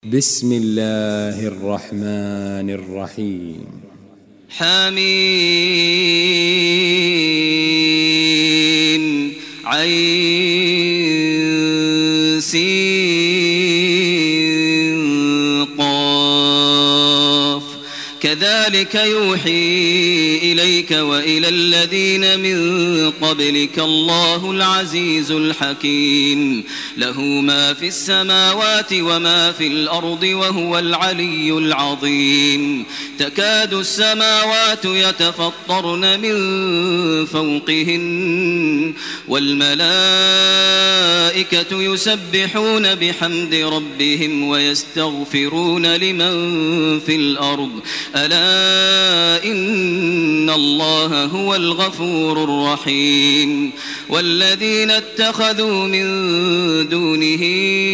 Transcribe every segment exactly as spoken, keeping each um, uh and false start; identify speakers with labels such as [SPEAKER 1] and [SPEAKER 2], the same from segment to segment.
[SPEAKER 1] بسم الله الرحمن الرحيم.
[SPEAKER 2] حميم عين سين قاف كذلك يوحي إليك وإلى الذين من قبلك الله العزيز الحكيم له ما في السماوات وما في الأرض وهو العلي العظيم. تكاد السماوات يتفطرن من فوقهن والملائكة يسبحون بحمد ربهم ويستغفرون لمن في الأرض ألا إن الله هو الغفور الرحيم. والذين اتخذوا من دونه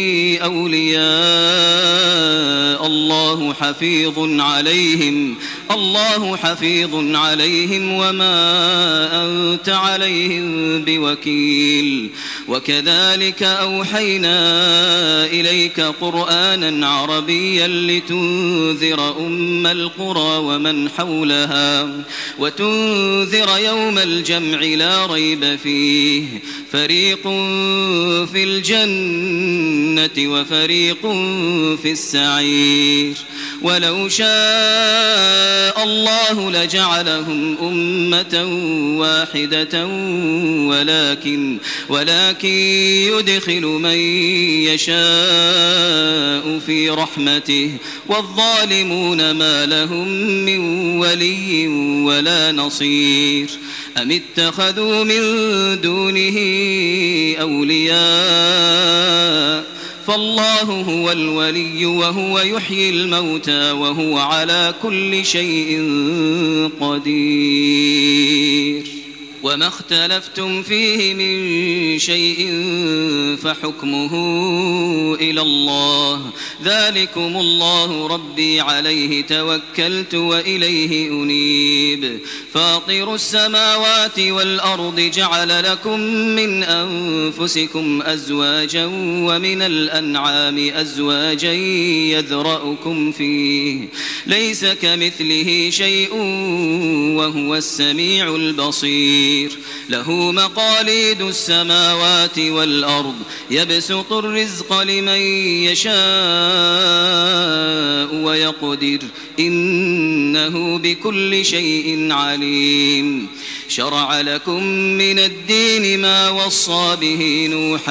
[SPEAKER 2] أولياء الله حفيظ عليهم الله حفيظ عليهم وما أنت عليهم بوكيل. وكذلك أوحينا إليك قرآنا عربيا لتنذر أم القرى ومن حولها وتنذر يوم الجمع لا ريب فيه فريق في الجنة وفريق في السعير. ولو شاء الله لجعلهم أمة واحدة ولكن ولكن يدخل من يشاء في رحمته والظالمون ما لهم من ولي ولا نصير. أم اتخذوا من دونه أولياء فالله هو الولي وهو يحيي الموتى وهو على كل شيء قدير. وما اختلفتم فيه من شيء فحكمه إلى الله ذلكم الله ربي عليه توكلت وإليه أنيب. فاطر السماوات والأرض جعل لكم من أنفسكم أزواجا ومن الأنعام أزواجا يذرأكم فيه ليس كمثله شيء وهو السميع البصير. له مقاليد السماوات والأرض يبسط الرزق لمن يشاء ويقدر إنه بكل شيء عليم. شرع لكم من الدين ما وصى به نوحا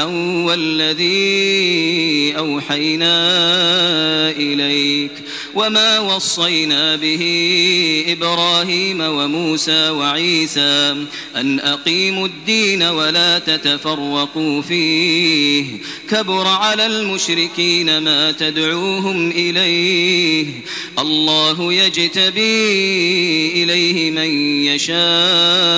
[SPEAKER 2] والذي أوحينا إليك وما وصينا به إبراهيم وموسى وعيسى أن أقيموا الدين ولا تتفرقوا فيه كبر على المشركين ما تدعوهم إليه الله يجتبي إليه من يشاء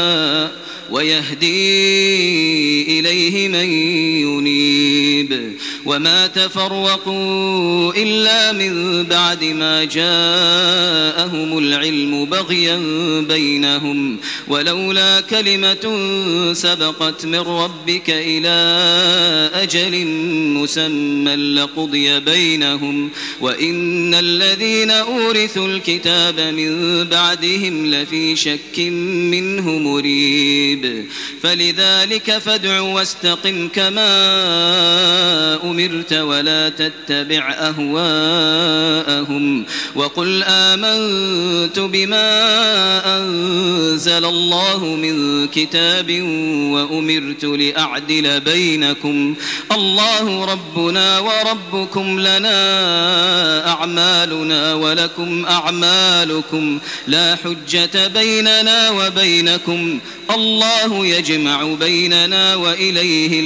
[SPEAKER 2] ويهدي إليه من ينيب. وما تفرقوا إلا من بعد ما جاءهم العلم بغيا بينهم ولولا كلمة سبقت من ربك إلى أجل مسمى لقضي بينهم وإن الذين أورثوا الكتاب من بعدهم لفي شك منه مريب. فلذلك فادع واستقم كما أمرت ولا تتبع أهواءهم وقل آمنت بما أنزل الله من كتاب وأمرت لأعدل بينكم الله ربنا وربكم لنا أعمالنا ولكم أعمالكم لا حجة بيننا وبينكم الله يجمع بيننا وإليه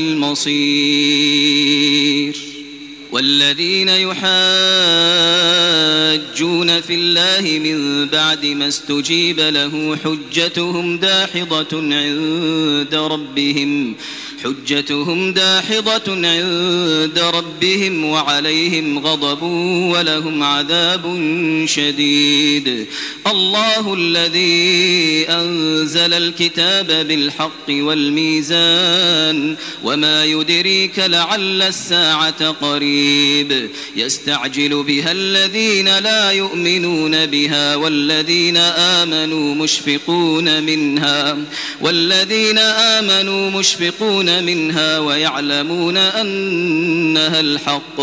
[SPEAKER 2] المصير. والذين يحاجون في الله من بعد ما استجيب له حجتهم داحضة عند ربهم حجتهم داحضة عند ربهم وعليهم غضب ولهم عذاب شديد. الله الذي أنزل الكتاب بالحق والميزان وما يدريك لعل الساعة قريب يستعجل بها الذين لا يؤمنون بها والذين آمنوا مشفقون منها والذين آمنوا مشفقون منها ويعلمون أنها الحق.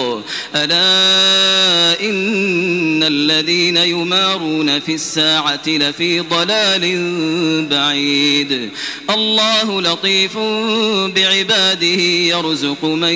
[SPEAKER 2] ألا إن الذين يمارون في الساعة لفي ضلال بعيد. الله لطيف بعباده يرزق من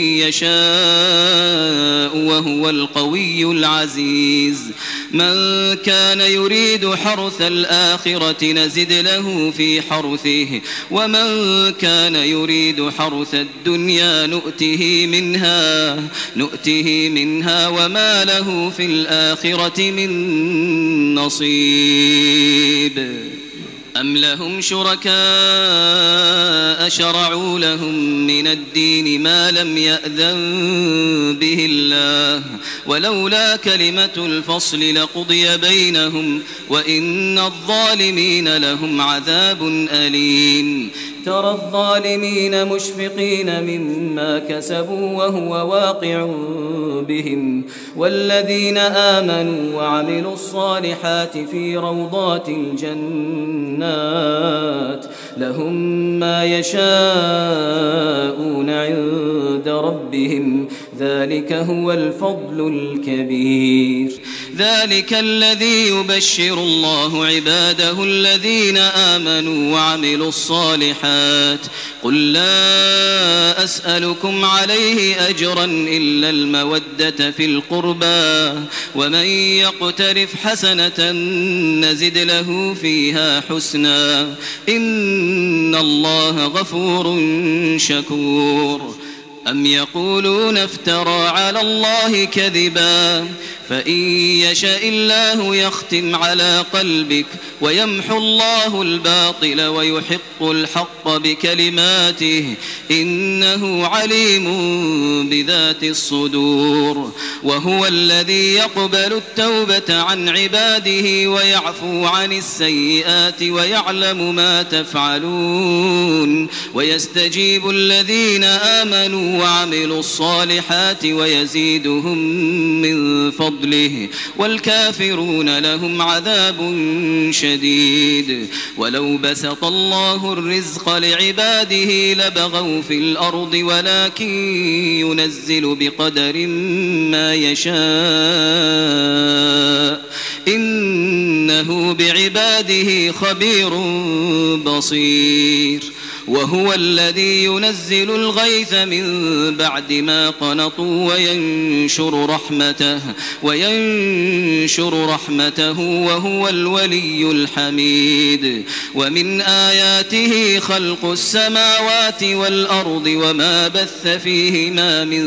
[SPEAKER 2] يشاء وهو القوي العزيز. من كان يريد حرث الآخرة نزد له في حرثه ومن كان يريد حرث الدنيا نؤته منها نؤته منها وما له في الآخرة من نصيب. أم لهم شركاء شرعوا لهم من الدين ما لم يأذن به الله ولولا كلمة الفصل لقضي بينهم وإن الظالمين لهم عذاب أليم. ترى الظالمين مشفقين مما كسبوا وهو واقع بهم والذين آمنوا وعملوا الصالحات في روضات الجنات لهم ما يشاءون عند ربهم ذلك هو الفضل الكبير. ذلك الذي يبشر الله عباده الذين آمنوا وعملوا الصالحات. قل لا أسألكم عليه أجرا إلا المودة في القربى ومن يقترف حسنة نزد له فيها حسنا إن الله غفور شكور. أم يقولون افترى على الله كذبا فإن يشاء الله يختم على قلبك ويمحو الله الباطل ويحق الحق بكلماته إنه عليم بذات الصدور. وهو الذي يقبل التوبة عن عباده ويعفو عن السيئات ويعلم ما تفعلون ويستجيب الذين آمنوا وعملوا الصالحات ويزيدهم من فضله والكافرون لهم عذاب شديد. ولو بسط الله الرزق لعباده لبغوا في الأرض ولكن ينزل بقدر ما يشاء إنه بعباده خبير بصير. وهو الذي ينزل الغيث من بعد ما قنطوا وينشر رحمته وينشر رحمته وهو الولي الحميد. ومن آياته خلق السماوات والأرض وما بث فيهما من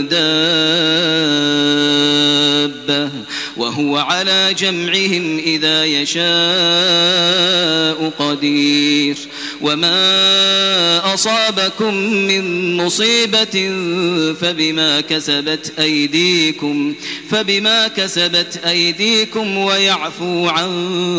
[SPEAKER 2] دابة وهو على جمعهم إذا يشاء قدير. وما أصابكم من مصيبة فبما كسبت أيديكم فبما كسبت أيديكم ويعفو عن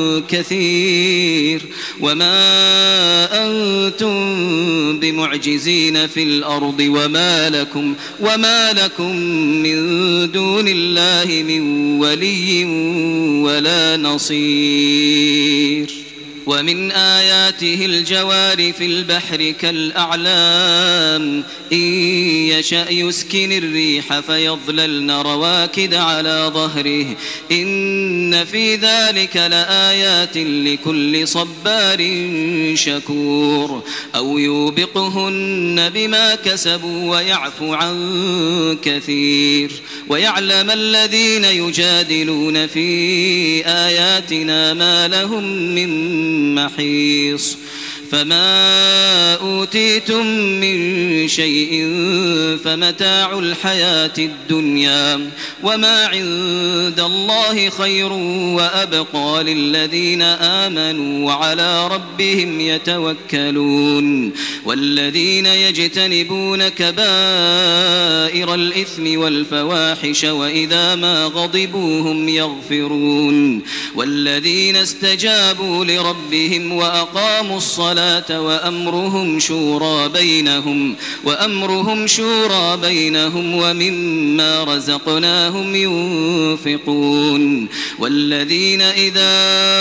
[SPEAKER 2] كثير. وما أنتم بمعجزين في الأرض وما لكم وما لكم من دون الله من ولي ولا نصير. ومن آياته الجوار في البحر كالأعلام إن يشأ يسكن الريح فيظللن رواكد على ظهره إن في ذلك لآيات لكل صبار شكور. أو يوبقهن بما كسبوا ويعفو عن كثير ويعلم الذين يجادلون في آياتنا ما لهم من محيص. فما أوتيتم من شيء فمتاع الحياة الدنيا وما عند الله خير وأبقى للذين آمنوا وعلى ربهم يتوكلون والذين يجتنبون كبائر الإثم والفواحش وإذا ما غضبوا هم يغفرون والذين استجابوا لربهم وأقاموا الصلاة وأمرهم شورى بينهم وأمرهم شورى بينهم ومما رزقناهم ينفقون والذين إذا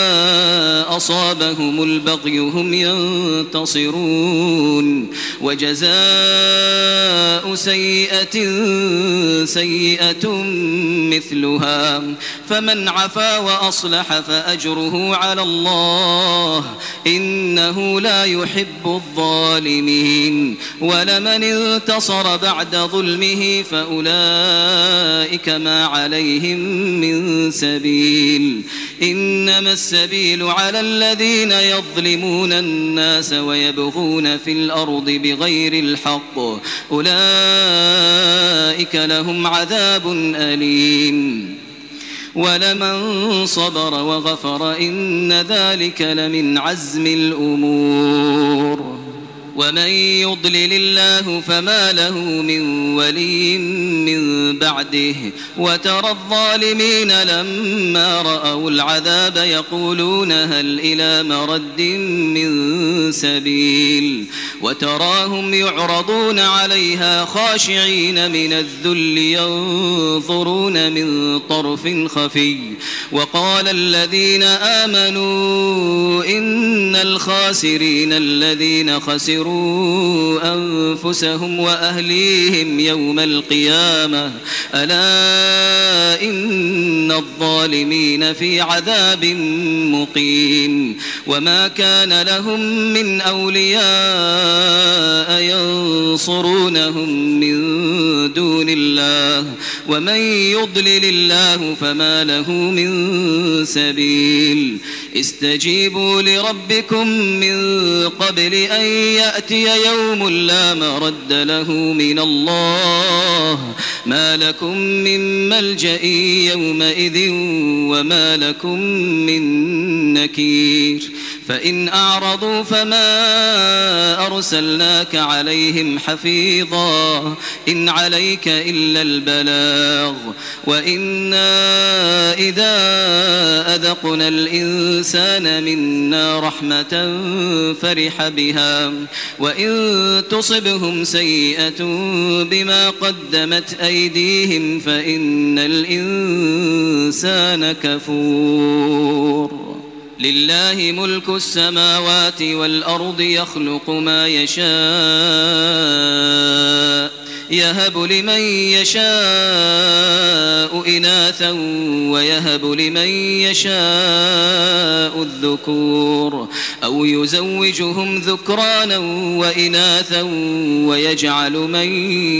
[SPEAKER 2] أصابهم البغي هم ينتصرون وجزاء سيئة سيئة مثلها فمن عفا وأصلح فأجره على الله إنه لا يحب الظالمين ولمن انتصر بعد ظلمه فأولئك ما عليهم من سبيل إنما السبيل على الذين يظلمون الناس ويبغون في الأرض بغير الحق أولئك لهم عذاب أليم ولمن صبر وغفر إن ذلك لمن عزم الأمور ومن يضلل الله فما له من ولي من بعده وترى الظالمين لما رأوا العذاب يقولون هل إلى مرد من سبيل وتراهم يعرضون عليها خاشعين من الذل ينظرون من طرف خفي وقال الذين آمنوا إن الخاسرين الذين خسروا أنفسهم وأهليهم يوم القيامة ألا إن الظالمين في عذاب مقيم وما كان لهم من أولياء ينصرونهم من دون الله ومن يضلل الله فما له من سبيل استجيبوا لربكم من قبل أن يأتي يوم لا مرد له من الله ما لكم من ملجأ يومئذ وما لكم من نكير فإن أعرضوا فما أرسلناك عليهم حفيظا إن عليك إلا البلاغ وإنا إذا أذقنا الإنسان منا رحمة فرح بها وإن تصبهم سيئة بما قدمت أيديهم فإن الإنسان كفور لله ملك السماوات والأرض يخلق ما يشاء يهب لمن يشاء إناثا ويهب لمن يشاء الذكور أو يزوجهم ذكرانا وإناثا ويجعل من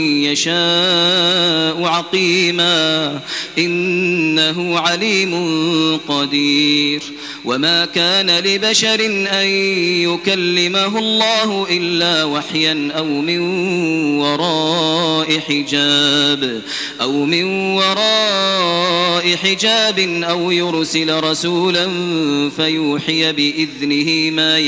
[SPEAKER 2] يشاء عقيما إنه عليم قدير وما كان لبشر أن يكلمه الله إلا وحيا أو من وراء حجاب أو من وراء حجاب أو يرسل رسولا فيوحي بإذنه ما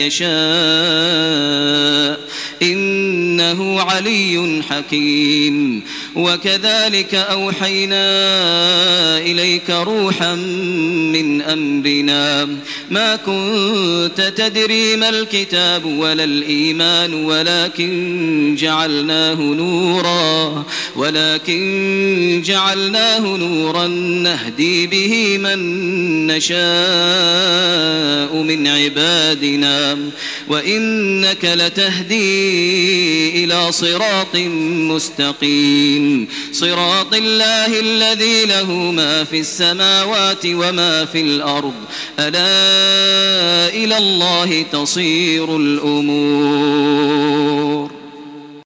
[SPEAKER 2] يشاء إنه علي حكيم وكذلك أوحينا إليك روحا من أمرنا ما كنت تدري ما الكتاب ولا الإيمان ولكن جعلناه نورا ولكن جعلناه نورا نهدي به من نشاء من عبادنا وإنك لتهدي إلى صراط مستقيم صراط الله الذي له ما في السماوات وما في الأرض ألا إلى الله تصير الأمور